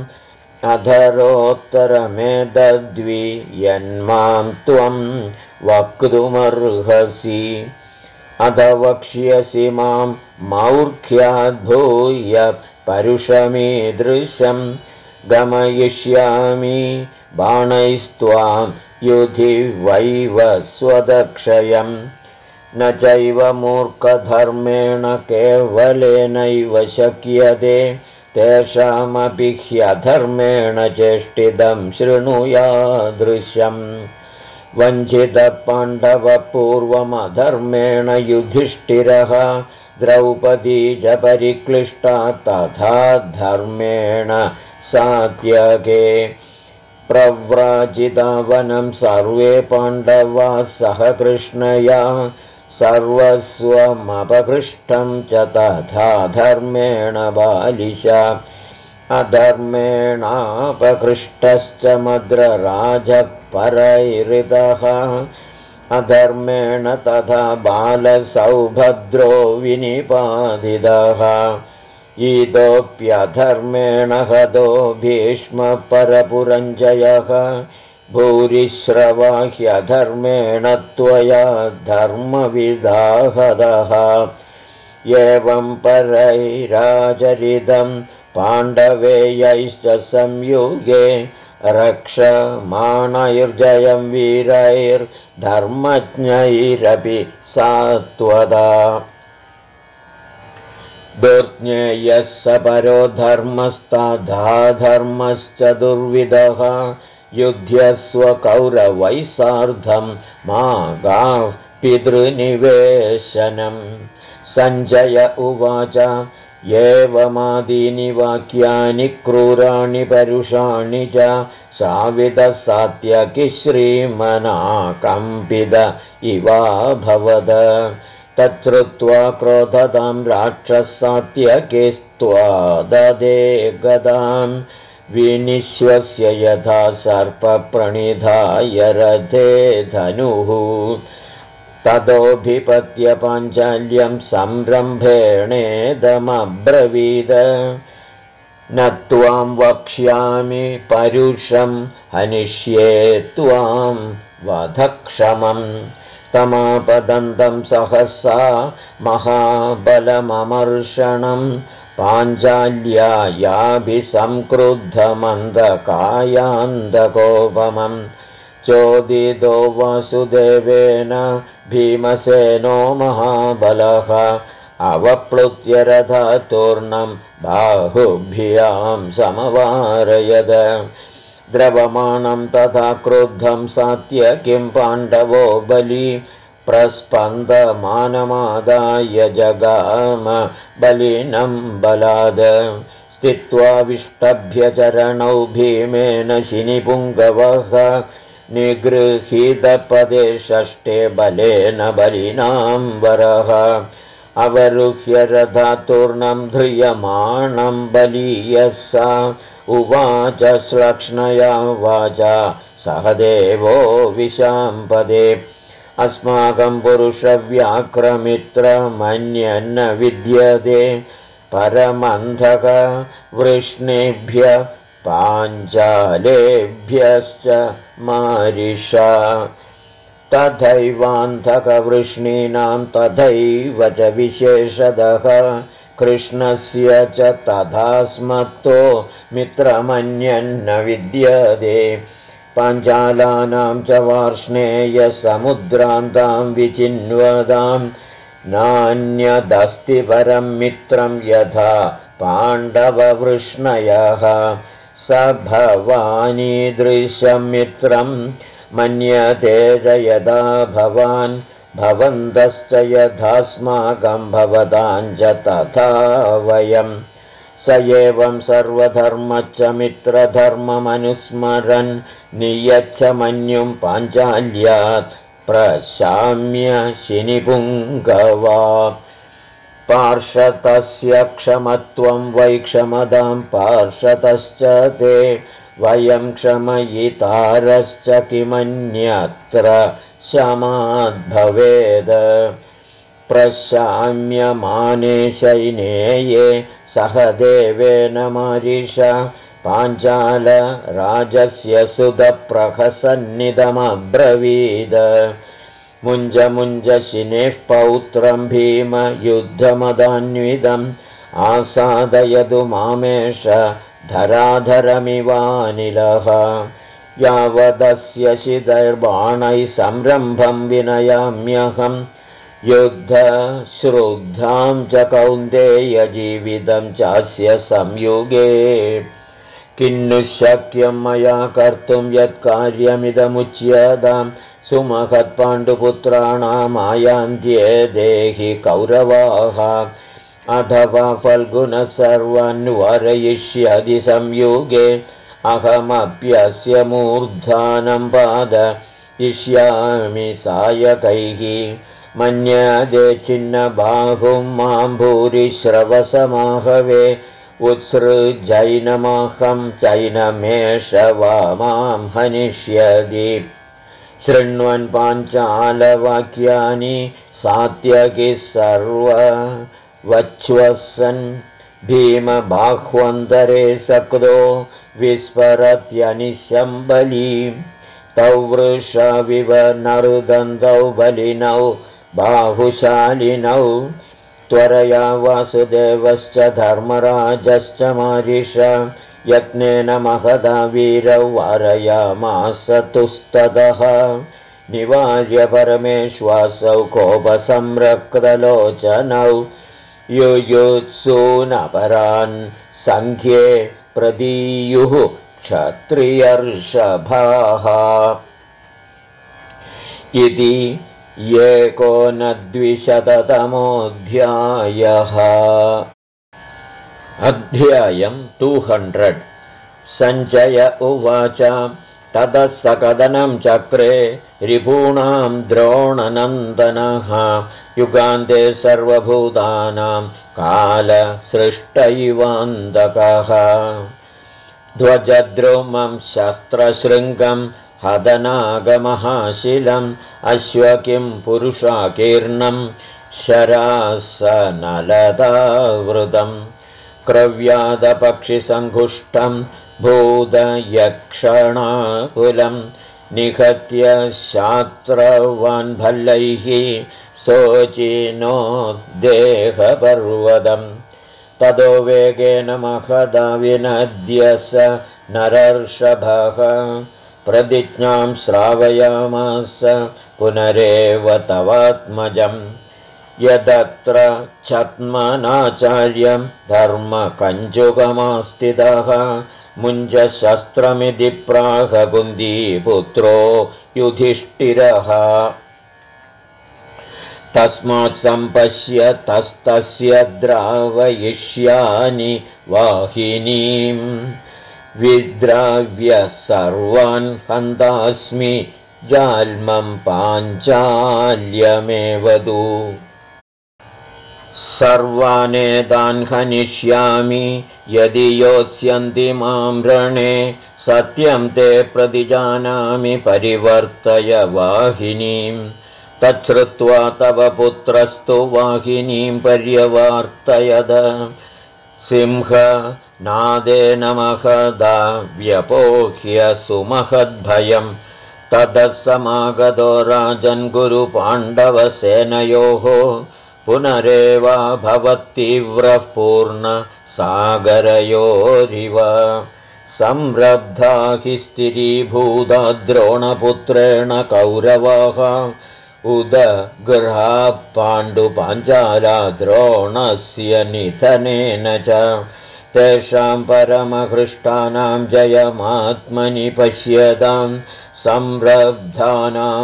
अधरोत्तरमेतद्वि यन्मां त्वं वक्तुमर्हसि अध वक्ष्यसि मां मौर्ख्याद्भूय परुषमीदृशं गमयिष्यामि बाणैस्त्वां युधि वैव स्वदक्षयम् न चैव मूर्खधर्मेण केवलेनैव शक्यते तेषामपि ह्यधर्मेण चेष्टितं शृणुयादृशम् वञ्चितपाण्डवपूर्वमधर्मेण युधिष्ठिरः द्रौपदी च परिक्लिष्टा तथा धर्मेण सात्यके प्रव्राजितवनं सर्वे पाण्डवाः सह कृष्णया सर्वस्वमपकृष्टं च तथा धर्मेण बालिशा अधर्मेणापकृष्टश्च मद्रराजः परैरितः अधर्मेण तथा बालसौभद्रो विनिपादितः ईदोऽप्यधर्मेण हतो भीष्मपरपुरञ्जयः भूरिश्रवा ह्यधर्मेण त्वया धर्मविदाहदः एवं परैराचरितं पाण्डवेयैश्च संयुगे रक्षमाणैर्जयं वीरैर्धर्मज्ञैरपि सात्वदा दुर्ज्ञेयः स परो धर्मस्तथा धर्मश्च दुर्विदः युध्यस्व कौरवैः सार्धं मा गाः पितृनिवेशनम् सञ्जय उवाच एवमादीनि वाक्यानि क्रूराणि परुषाणि च साविदः सात्यकी श्रीमनाकम्पित इवाभवद तच्छ्रुत्वा क्रोधतां राक्षसात्यकीस्त्वा ददे गदां विनिश्वस्य यथा सर्पप्रणिधाय रथे धनुः ततोऽभिपत्य पाञ्चाल्यं संरम्भेणेदमब्रवीद न त्वां वक्ष्यामि परुषं हनिष्ये त्वां वधक्षमम् तमापदन्तं सहसा महाबलममर्षणं पाञ्चाल्यायाभिसंक्रुद्धमन्दकायान्दकोपमं चोदितो वासुदेवेन भीमसेनो महाबलः अवप्लुत्य रथातूर्णं बाहुभ्यां समवारयद द्रवमाणं तथा क्रुद्धं सात्यकीं पाण्डवो बली प्रस्पन्दमानमादाय जगाम बलिनं बलाद स्थित्वा विष्टभ्य चरणौ भीमेन शिनिपुङ्गवः निगृहीतपदे षष्ठे बलेन बलिनां वरः अवरुह्य रथातूर्णं ध्रियमाणं बलीयसा उवाच श्लक्ष्णया वाचा सहदेवो विशाम्पदे अस्माकं पुरुषव्याक्रमित्रमन्यन्न विद्यते परमन्धक वृष्णेभ्य पाञ्चालेभ्यश्च मारिषा तथैवान्धकवृष्णीनां तथैव च विशेषदः कृष्णस्य च तथा स्मत्तो मित्रमन्यन्न विद्यते पाञ्चालानां च वार्ष्णेयसमुद्रान्तां विचिन्वदां नान्यदस्ति परं मित्रं यथा पाण्डववृष्णयः स भवानीदृशं मित्रं मन्यते च यदा भवान् भवन्तश्च यथास्माकं भवतां च तथा वयं स एवं सर्वधर्मच्च मित्रधर्ममनुस्मरन् नियच्छ मन्युं पाञ्चाल्यात् प्रशाम्य शिनिपुङ्गवा पार्षतस्य क्षमत्वं वै क्षमदां पार्षतश्च ते वयं क्षमयितारश्च किमन्यत्र शमाद्भवेद प्रशाम्यमाने शैनेये सह देवेन मारिषा पाञ्चालराजस्य सुतप्रहसन्निदमब्रवीद मुञ्ज मुञ्ज शिनेः पौत्रं भीमयुद्धमदान्वितम् आसादयतु मामेष धराधरमिवानिलः यावदस्य शिदैर्बाणैः संरम्भं विनयाम्यहं युद्धश्रुद्धां च कौन्तेयजीवितं चास्य संयुगे किन्नु शक्यं मया कर्तुं यत्कार्यमिदमुच्यतां सुमहत्पाण्डुपुत्राणामायान्त्ये देहि कौरवाः अथवा फल्गुनः सर्वान् वारयिष्यति संयुगे अहमप्यस्य मूर्धानं पादयिष्यामि सायकैः मन्यते छिन्नबाहुं मां भूरिश्रवसमाहवे उत्सृजैनमहं चैनमेष वा मां हनिष्यति शृण्वन् पाञ्चालवाक्यानि सात्यकिः सर्ववच्वसन् भीमबाह्वन्तरे सक्तो विस्फरत्यनिशं बलीं तौ वृषविव नरुदन्तौ बलिनौ बाहुशालिनौ त्वरया वासुदेवश्च धर्मराजश्च मारिषा यत्नेन महदा वीरौ वारयामास तुस्ततः निवार्य परमेश्वासौ कोपसंरक्तलोचनौ युयुत्सूनपरान् सङ्ख्ये प्रदीयुः क्षत्रियर्षभाः इति 1920तमोऽध्यायः। अध्यायं 200। सञ्जय उवाच ततः सकदनं चक्रे रिपूणां द्रोणनन्दनः युगान्ते सर्वभूतानां कालसृष्टैवान्तकः ध्वजद्रुमं शस्त्रशृङ्गं हदनागमहाशिलम् अश्वकिं पुरुषाकीर्णं शरासनलतावृतं क्रव्यादपक्षिसङ्घुष्टं भूतयक्षणाकुलं निहत्य शात्रवान्भल्लैः शोचिनो देहपर्वतम् ततो वेगेन महदा विनद्य स नरर्षभः प्रतिज्ञां श्रावयामास पुनरेव तवात्मजम् यदत्र छद्मनाचार्यं धर्मकञ्जुकमास्थितः मुञ्जशस्त्रमिति प्राह कुन्दीपुत्रो युधिष्ठिरः तस्मात् सम्पश्य तस्तस्य द्रावयिष्यानि वाहिनीं विद्राव्य सर्वान् हन्तास्मि जाल्मं पाञ्चाल्यमेवदु सर्वानेतान् हनिष्यामि यदि योत्स्यन्ति मां रणे सत्यं ते प्रतिजानामि परिवर्तय वाहिनीं तच्छ्रुत्वा तव पुत्रस्तु वाहिनीं पर्यवार्तयद सिंहनादेन महदा व्यपोह्य सुमहद्भयं ततः समागतो राजन् गुरुपाण्डवसेनयोः पुनरेवा भवत्तीव्रः पूर्णसागरयोरिव संरब्धा हि स्थिरीभूता द्रोणपुत्रेण कौरवाः उदगृहा पाण्डुपाञ्चाला द्रोणस्य निधनेन च तेषां परमहृष्टानां जयमात्मनि पश्यताम् संरब्धानां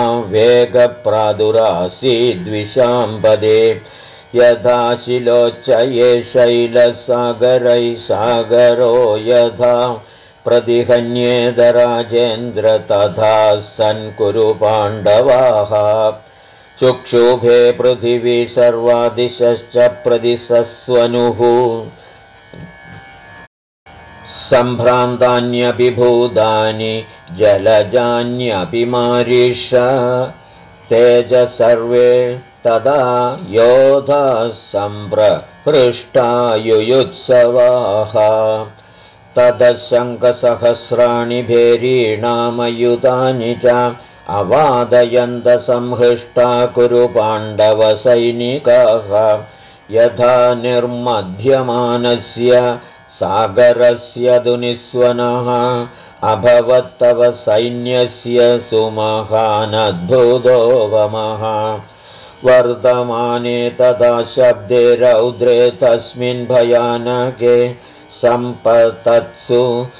महावेगप्रादुरासीद्विशाम्पदे यथा शिलोच्चये शैलसागरैः सागरो यथा प्रतिहन्येद राजेन्द्र तथा सन् कुरु पाण्डवाः चुक्षुभे पृथिवी सर्वादिशश्च प्रदिशस्वनुः सम्भ्रान्तान्यपि भूतानि जलजान्यपि मारीष तेज सर्वे तदा योधाः सम्प्रहृष्टा युयुत्सवाः ततः शङ्खसहस्राणि भेरीणामयुतानि च अवादयन्त संहृष्टा कुरु पाण्डवसैनिकाः यथा निर्मध्यमानस्य सागरस्य दुनिस्वनः अभवत्तव सैन्यस्य सुमहानद्भुतो वमः वर्तमाने तदा शब्दे रौद्रे तस्मिन् भयानके सम्पतत्सु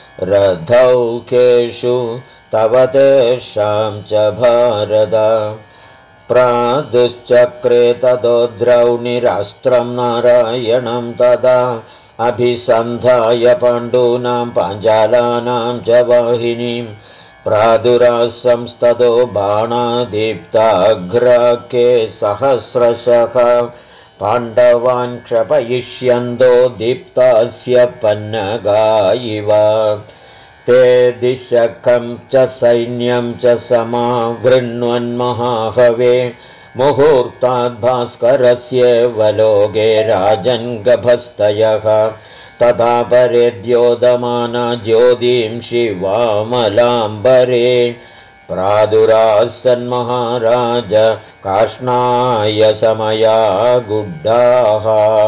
रथौकेषु तव तेषां च भारत प्रादुश्चक्रे ततो द्रौणिरास्त्रं नारायणं तदा अभिसन्धाय पाण्डूनां पाञ्चालानां च वाहिनीं प्रादुरासंस्ततो बाणादीप्ताग्राके सहस्रशः पाण्डवान् क्षपयिष्यन्तो दीप्तास्य पन्नगा इव ते दिशकं च सैन्यं च समावृण्वन्महाहवे मुहूर्ताद् भास्करस्येव लोके राजन्गभस्तयः तथा परे द्योतमाना ज्योतिंषि वामलाम्बरे प्रादुरासन्महाराज कार्ष्णाय समया गुड्डाः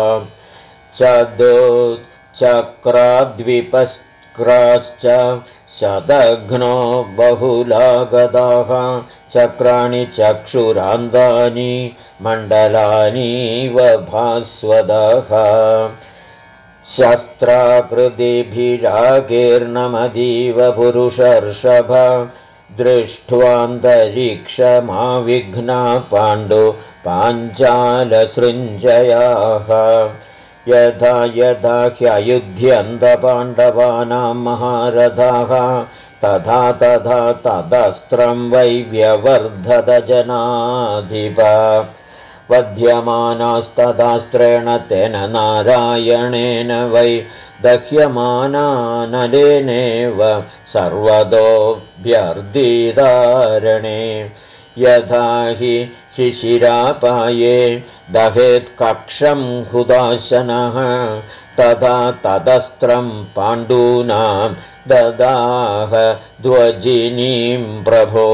चक्राद्विपस्क्राश्च शतघ्नो बहुलागताः चक्राणि चक्षुरान्तानि मण्डलानीव भास्वतः शस्त्राकृतिभिराकीर्णमतीव पुरुषर्षभ दृष्ट्वान्तरिक्षमाविघ्ना पाण्डु पाञ्चालसृञ्जयाः यथा यथा ह्ययुध्यन्त पाण्डवानां महारथाः तथा तथा तदस्त्रं वै व्यवर्धत जनाधिप वध्यमानास्तदास्त्रेण तेन नारायणेन वै दह्यमानानलेनेव सर्वतोऽभ्यर्दितारणे यथा हि शिशिरापाये दहेत्कक्षं हुदाशनः तथा तदस्त्रं पाण्डूनां ददाह ध्वजिनीं प्रभो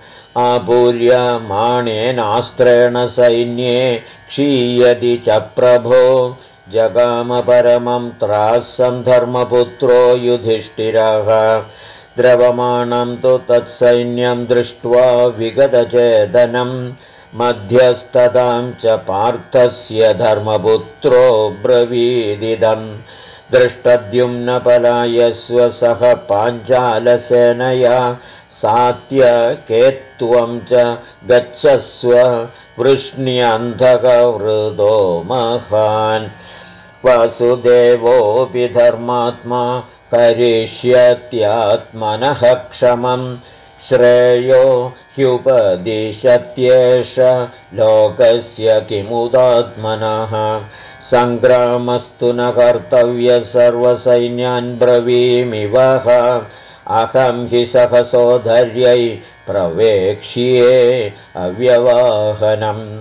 आपूर्यमाणेनास्त्रेण सैन्ये क्षीयति च प्रभो जगामपरमं त्रासं धर्मपुत्रो युधिष्ठिरः द्रवमाणं तु तत्सैन्यं दृष्ट्वा विगतचेतनं मध्यस्ततां च पार्थस्य धर्मपुत्रो ब्रवीदिदम् दृष्टद्युम्नपलायस्व सह पाञ्चालसेनया सात्यकेत्वं च गच्छस्व वृष्ण्यन्धकवृतो महान् वासुदेवोऽपि धर्मात्मा करिष्यत्यात्मनः क्षमं श्रेयो ह्युपदिशत्येष लोकस्य किमुदात्मनः सङ्ग्रामस्तु न कर्तव्य सर्वसैन्यान् ब्रवीमिवः अहं हि सहसोधर्यै प्रवेक्ष्ये अव्यवाहनम्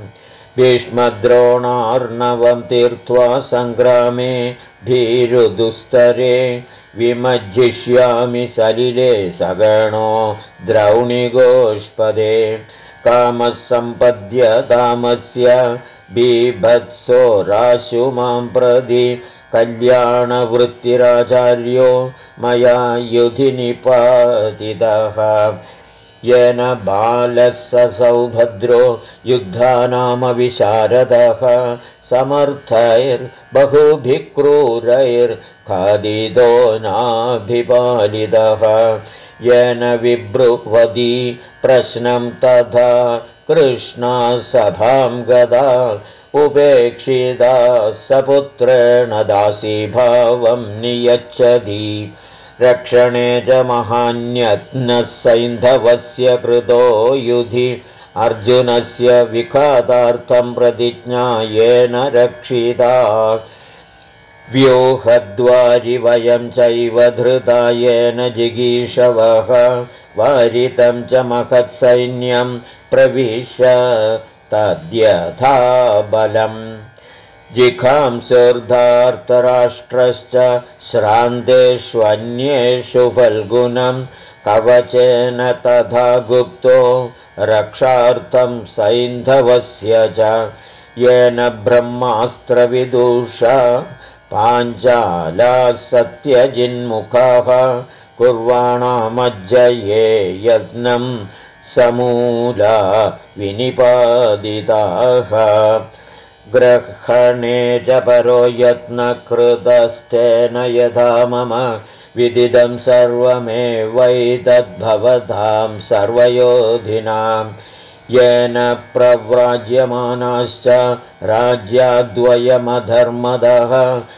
भीष्मद्रोणार्णवं तीर्त्वा सङ्ग्रामे भीरुदुस्तरे विमज्जिष्यामि सलिले सगणो द्रौणिगोष्पदे कामः सम्पद्यतामस्य बीभत्सो राशु मां प्रति कल्याणवृत्तिराचार्यो मया युधि निपातितः येन बालः स सौभद्रो युद्धानामविशारदः समर्थैर्बहुभिः क्रूरैर्खादितो नाभिपालितः येन विब्रुवती प्रश्नं तथा कृष्णा सभां गदा उपेक्षिता सपुत्रेण दासीभावं नियच्छति रक्षणे च महान्यत्नः सैन्धवस्य कृतो युधि अर्जुनस्य विघातार्थं प्रतिज्ञा येन रक्षिता व्यूहद्वारि वयं चैव धृता येन जिगीषवः वारितं च महत्सैन्यं प्रविश्य तद्यथा बलम् जिघांसोर्धार्तराष्ट्रश्च श्रान्तेष्वन्येषु फल्गुनं कवचेन तथा गुप्तो रक्षार्थं सैन्धवस्य च येन ब्रह्मास्त्रविदुषा पाञ्चालाः सत्यजिन्मुखाः कुर्वाणामज्जये यज्ञं समूला विनिपादिताः ग्रहणे च परो यत्नकृतस्तेन यथा मम विदितं सर्वमेवैतद्भवतां सर्वयोधिनां येन प्रव्राज्यमानाश्च राज्याद्वयमधर्मदः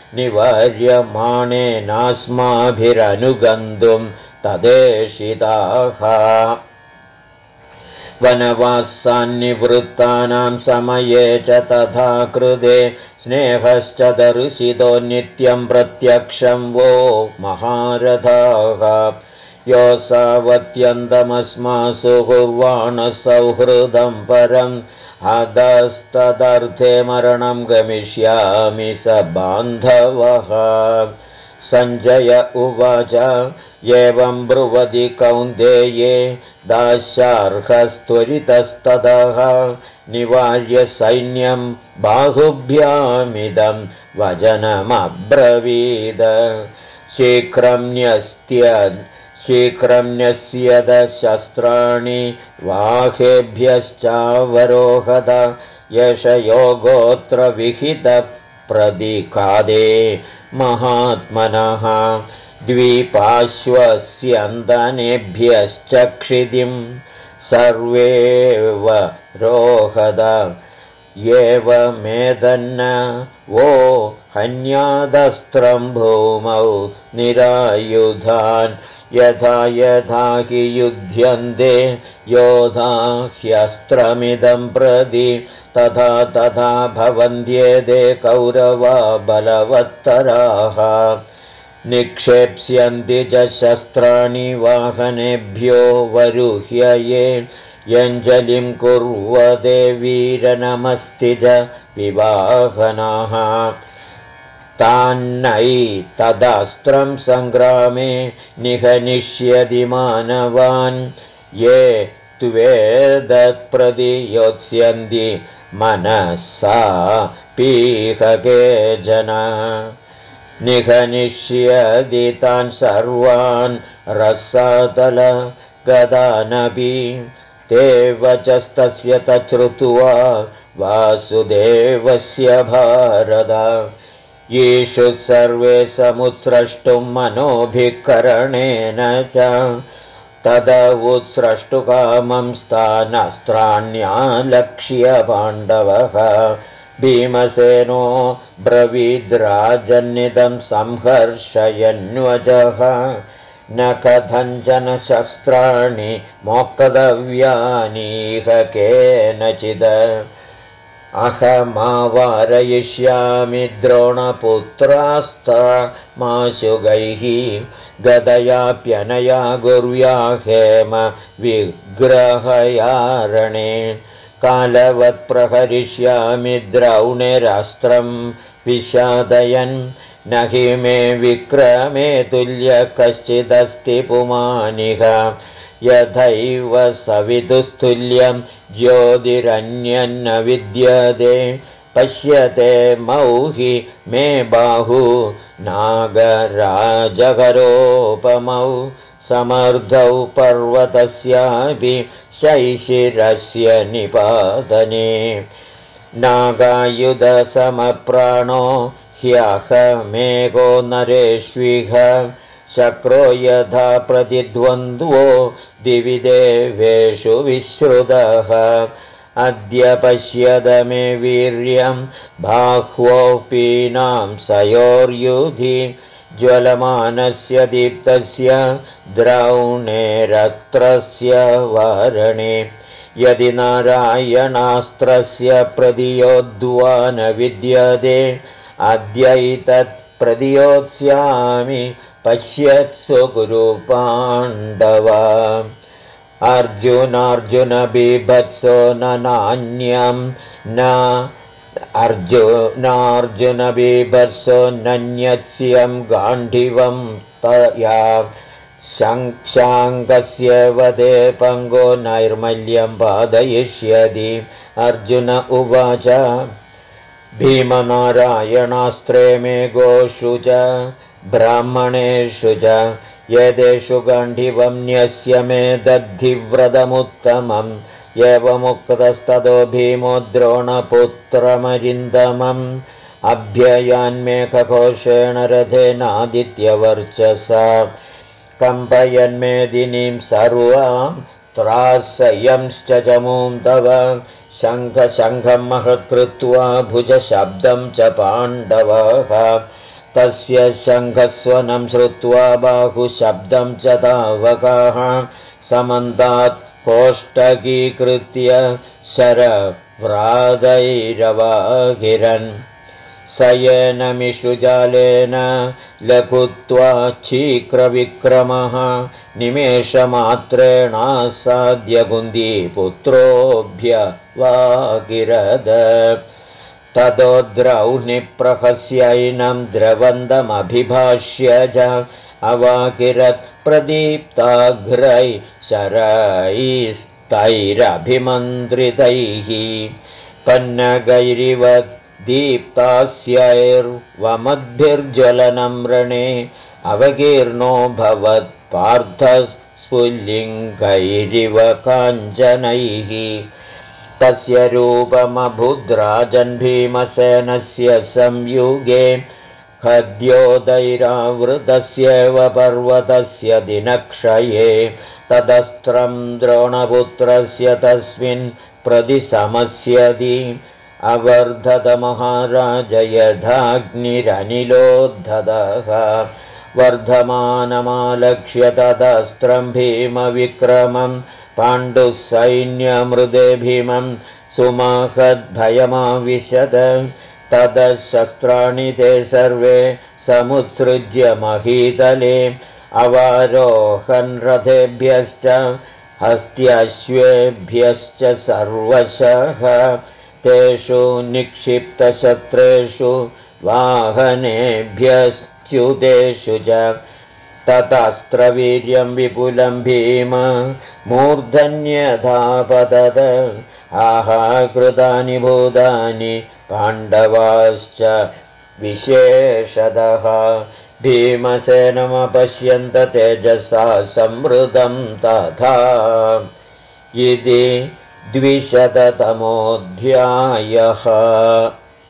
निवार्यमाणेनास्माभिरनुगन्तुं तदेशिताः वनवासान्निवृत्तानां समये च तथा कृते स्नेहश्च दर्शितो नित्यं प्रत्यक्षं वो महारथाः योऽसावत्यन्तमस्मासु कुर्वाणः सौहृदं परम् अधस्तदर्थे मरणं गमिष्यामि स बान्धवः सञ्जय उवाच एवं ब्रुवति कौन्तेये दास्यार्हस्त्वरितस्ततः निवार्य सैन्यं बाहुभ्यामिदं वचनमब्रवीद शीघ्रं न्यस्यद शस्त्राणि वाहेभ्यश्चावरोहद यशयोगोत्र विहितप्रदिकादे महात्मनः द्विपार्श्वस्यन्दनेभ्यश्च क्षितिं सर्वेव रोहद एवमेतन्न वो हन्यादस्त्रं भूमौ निरायुधान् यथा यथा हि युध्यन्ते योधा ह्यस्त्रमिदं प्रति तथा तथा भवन्त्येते कौरवा बलवत्तराः निक्षेप्स्यन्ति च शस्त्राणि वाहनेभ्यो वरुह्य ये यञ्जलिं कुर्वते वीरनमस्ति च विवाहनाः तान्नैतदस्त्रं सङ्ग्रामे निहनिष्यति मानवान् ये त्वेदत्प्रति योत्स्यन्ति मनसा पीहके जना निहनिष्यति तान् सर्वान् रसातल गदानपि ते वचस्तस्य तच्छ्रुत्वा वासुदेवस्य भारत येषु सर्वे समुत्स्रष्टुं मनोभिकरणेन च तदवुत्स्रष्टुकामं स्थानस्त्राण्यालक्ष्य पाण्डवः भीमसेनो ब्रवीद्राजन्निदं संहर्षयन्वजः न कथञ्चन शस्त्राणि मोक्तव्यानीह केनचिद अहमावारयिष्यामि द्रोणपुत्रास्त्रमाशुगैः गदयाप्यनया गुर्व्या हेम विग्रहयारणे कालवत् प्रहरिष्यामि द्रौणेरास्त्रं विषादयन् न हि मे विक्रमे तुल्य कश्चिदस्ति पुमानिः यथैव सविदुस्तुल्यं ज्योतिरन्यन्न विद्यते पश्यते मौहि मे बाहु नागराजकरोपमौ समर्धौ पर्वतस्यापि शैशिरस्य निपातने नागायुधसमप्राणो ह्यहमेको नरेष्विह शक्रो यथा प्रतिद्वन्द्वो दिवि देवेषु विश्रुतः अद्य पश्यद मे वीर्यं बाह्वोऽपीनां सयोर्युधि ज्वलमानस्य दीप्तस्य द्रौणेरस्त्रस्य वारणे यदि नारायणास्त्रस्य प्रदियोद्वा न विद्यते अद्यैतत् प्रदियोत्स्यामि पश्यत्सु कुरु पाण्डव अर्जुन बिभत्सो न नान्यं न अर्जुन बिभत्सो नन्यस्यं गाण्डीवं तया शङ्काङ्गस्य वदे पङ्गो नैर्मल्यं बाधयिष्यति अर्जुन उवाच भीमनारायणास्त्रे मे गोषु च ब्राह्मणेषु च यदेषु गाण्डीवं न्यस्य मे दद्धिव्रतमुत्तमम् एवमुक्तस्ततो भीमो द्रोणपुत्रमरिन्दमम् अभ्ययान्मेघघोषेण रथेनादित्यवर्चसा कम्पयन्मेदिनीं सर्वां त्रासयंश्च चमूं तव शङ्खं महत्कृत्वा भुजशब्दं च पाण्डवः तस्य शङ्खस्वनं श्रुत्वा बाहुशब्दं च तावकाः समन्तात् कोष्ठकीकृत्य शरव्रादैरवागिरन् सयेनमिषुजालेन लघुत्वा शीघ्रविक्रमः निमेषमात्रेणासाद्य कुन्दीपुत्रोऽभ्यवागिरद ततो द्रौणिप्रहस्यैनं द्रवन्दमभिभाष्य च अवागिरत् प्रदीप्ताग्रै शरैस्तैरभिमन्त्रितैः पन्नगैरिव दीप्तास्यैर्वमद्भिर्ज्वलनं रणे अवकीर्णो भवत् पार्थस्फुल्लिङ्गैरिव काञ्चनैः तस्य रूपमभुद्राजन् भीमसेनस्य संयुगे खद्योदैरावृतस्येव पर्वतस्य दिनक्षये तदस्त्रं द्रोणपुत्रस्य तस्मिन् प्रतिसमस्यति अवर्धतमहाराज यथाग्निरनिलोद्धतः वर्धमानमालक्ष्य तदस्त्रं भीमविक्रमं पाण्डुः सैन्यमृदे भीमं सुमहद्भयमाविशद ततः शस्त्राणि ते सर्वे समुत्सृज्य महीतले अवारोहन् रथेभ्यश्च हस्त्यश्वेभ्यश्च सर्वशः तेषु निक्षिप्तशस्त्रेषु वाहनेभ्यश्च्युतेषु च ततस्त्रवीर्यं विपुलं भीम मूर्धन्यधापतत आहाकृतानि भूतानि पाण्डवाश्च विशेषतः भीमसेनमपश्यन्त तेजसा संवृतं तथा इति 200तमोऽध्यायः।